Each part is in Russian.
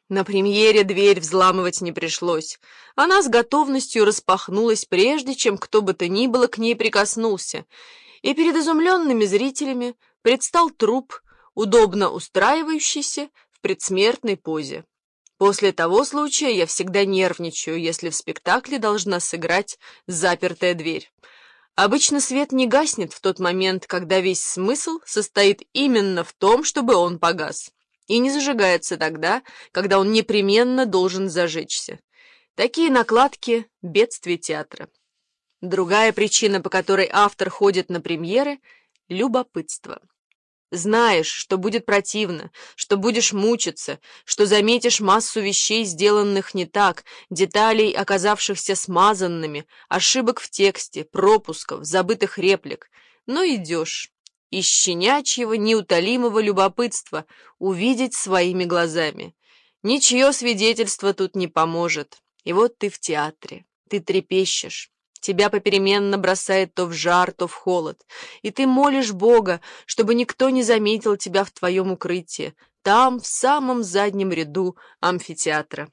На премьере дверь взламывать не пришлось. Она с готовностью распахнулась, прежде чем кто бы то ни было к ней прикоснулся, и перед изумленными зрителями предстал труп, удобно устраивающийся в предсмертной позе. После того случая я всегда нервничаю, если в спектакле должна сыграть запертая дверь. Обычно свет не гаснет в тот момент, когда весь смысл состоит именно в том, чтобы он погас, и не зажигается тогда, когда он непременно должен зажечься. Такие накладки — бедствие театра. Другая причина, по которой автор ходит на премьеры — любопытство. Знаешь, что будет противно, что будешь мучиться, что заметишь массу вещей, сделанных не так, деталей, оказавшихся смазанными, ошибок в тексте, пропусков, забытых реплик. Но идешь. Из щенячьего, неутолимого любопытства увидеть своими глазами. Ничье свидетельство тут не поможет. И вот ты в театре, ты трепещешь. Тебя попеременно бросает то в жар, то в холод, и ты молишь Бога, чтобы никто не заметил тебя в твоем укрытии, там, в самом заднем ряду амфитеатра.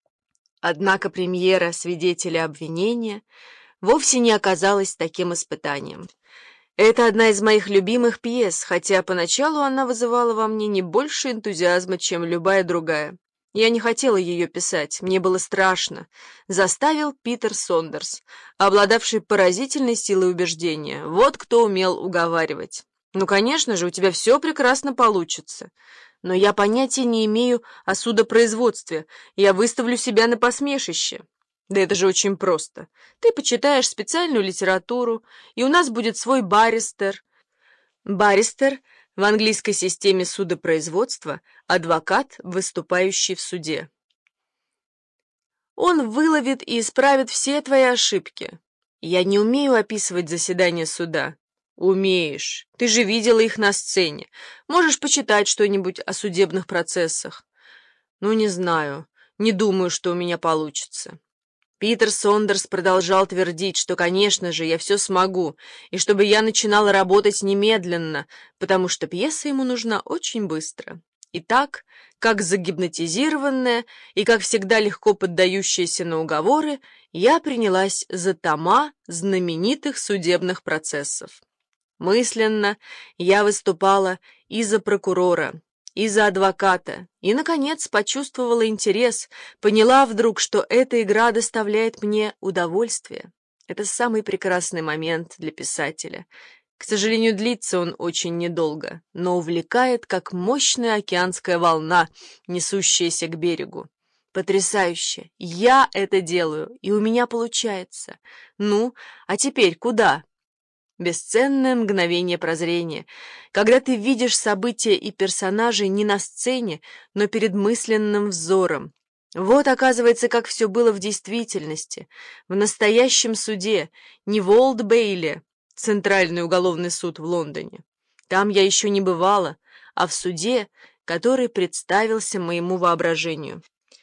Однако премьера «Свидетеля обвинения» вовсе не оказалась таким испытанием. Это одна из моих любимых пьес, хотя поначалу она вызывала во мне не больше энтузиазма, чем любая другая. Я не хотела ее писать, мне было страшно. Заставил Питер Сондерс, обладавший поразительной силой убеждения. Вот кто умел уговаривать. Ну, конечно же, у тебя все прекрасно получится. Но я понятия не имею о судопроизводстве. Я выставлю себя на посмешище. Да это же очень просто. Ты почитаешь специальную литературу, и у нас будет свой баристер. Баристер — в английской системе судопроизводства адвокат, выступающий в суде. Он выловит и исправит все твои ошибки. Я не умею описывать заседания суда. Умеешь. Ты же видела их на сцене. Можешь почитать что-нибудь о судебных процессах. Ну, не знаю. Не думаю, что у меня получится. Питер Сондерс продолжал твердить, что, конечно же, я все смогу, и чтобы я начинала работать немедленно, потому что пьеса ему нужна очень быстро. И так, как загипнотизированная и, как всегда, легко поддающаяся на уговоры, я принялась за тома знаменитых судебных процессов. Мысленно я выступала и за прокурора, и за адвоката, и, наконец, почувствовала интерес, поняла вдруг, что эта игра доставляет мне удовольствие. Это самый прекрасный момент для писателя. К сожалению, длится он очень недолго, но увлекает, как мощная океанская волна, несущаяся к берегу. Потрясающе! Я это делаю, и у меня получается. Ну, а теперь куда? Бесценное мгновение прозрения, когда ты видишь события и персонажей не на сцене, но перед мысленным взором. Вот, оказывается, как все было в действительности, в настоящем суде, не в Олд-Бейле, Центральный уголовный суд в Лондоне. Там я еще не бывала, а в суде, который представился моему воображению.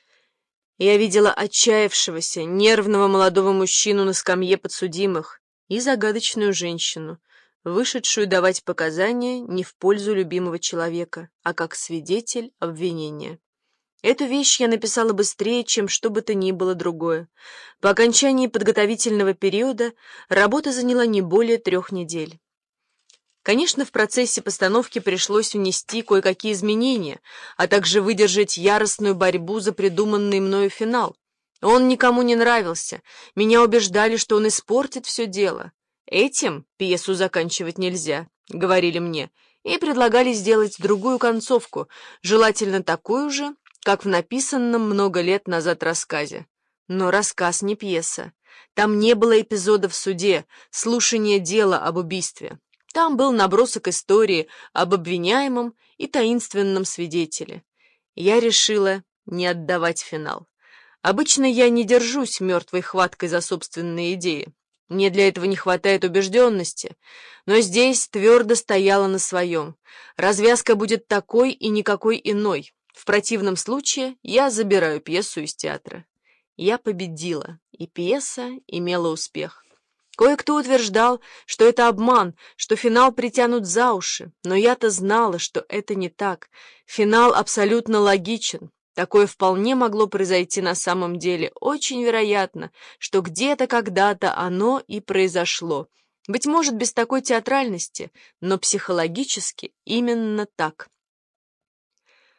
Я видела отчаявшегося, нервного молодого мужчину на скамье подсудимых, и загадочную женщину, вышедшую давать показания не в пользу любимого человека, а как свидетель обвинения. Эту вещь я написала быстрее, чем что бы то ни было другое. По окончании подготовительного периода работа заняла не более 3 недель. Конечно, в процессе постановки пришлось внести кое-какие изменения, а также выдержать яростную борьбу за придуманный мною финал. Он никому не нравился. Меня убеждали, что он испортит все дело. Этим пьесу заканчивать нельзя, говорили мне, и предлагали сделать другую концовку, желательно такую же, как в написанном много лет назад рассказе. Но рассказ не пьеса. Там не было эпизода в суде, слушания дела об убийстве. Там был набросок истории об обвиняемом и таинственном свидетеле. Я решила не отдавать финал. Обычно я не держусь мертвой хваткой за собственные идеи. Мне для этого не хватает убежденности. Но здесь твердо стояла на своем. Развязка будет такой и никакой иной. В противном случае я забираю пьесу из театра. Я победила, и пьеса имела успех. Кое-кто утверждал, что это обман, что финал притянут за уши, но я-то знала, что это не так. Финал абсолютно логичен. Такое вполне могло произойти на самом деле. Очень вероятно, что где-то когда-то оно и произошло. Быть может, без такой театральности, но психологически именно так.